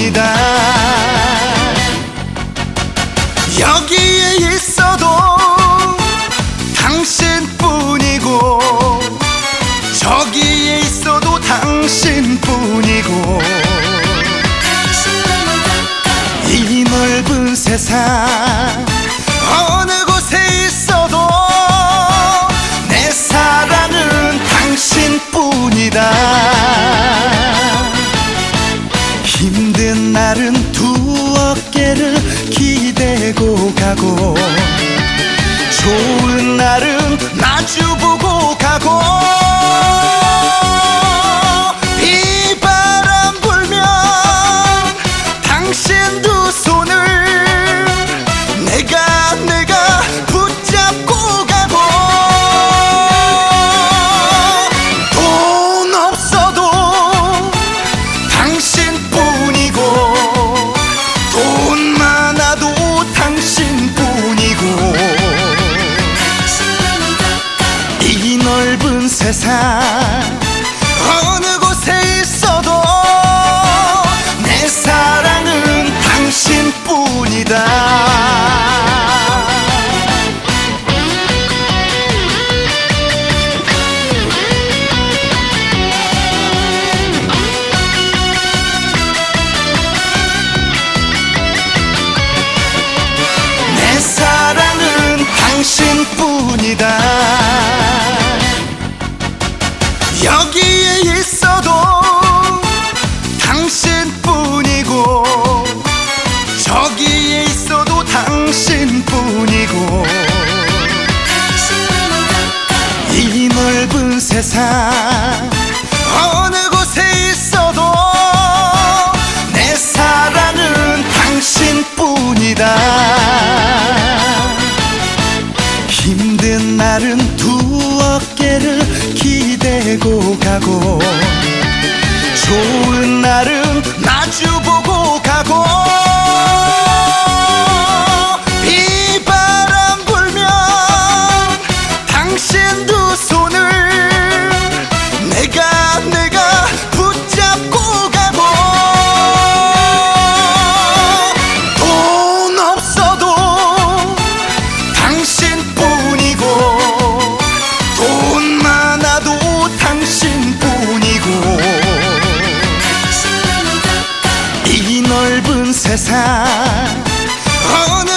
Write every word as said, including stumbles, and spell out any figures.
당신뿐이다. 여기에 있어도 당신뿐이고 저기에 있어도 당신뿐이고 이 넓은 세상 어느 곳에 있어도 내 사랑은 당신뿐이다. 힘든 날은 두 어깨를 기대고 가고 좋은 날은 마주보고 가고 비바람 불면 당신 두 손을 내가 내가 붙잡고 가고 돈 없어도 당신뿐이고 돈 많아도 당신뿐이고 이 넓은 세상 어느 곳에 있어도 내 사랑은 당신뿐이다. 내 사랑은 당신뿐이다. 여기에 있어도 당신뿐이고 저기에 있어도 당신뿐이고 이 넓은 세상 어느 곳에 있어도 내 사랑은 당신뿐이다. 힘든 날은 두 어깨를 기대고 가고 좋은 날은 마주보고 가고 비바람 불면 당신 두 손을 내가 내가 붙잡고 가고 돈 없어도 당신뿐이고 돈 많아도 당신뿐이고 이 넓은 세상 어느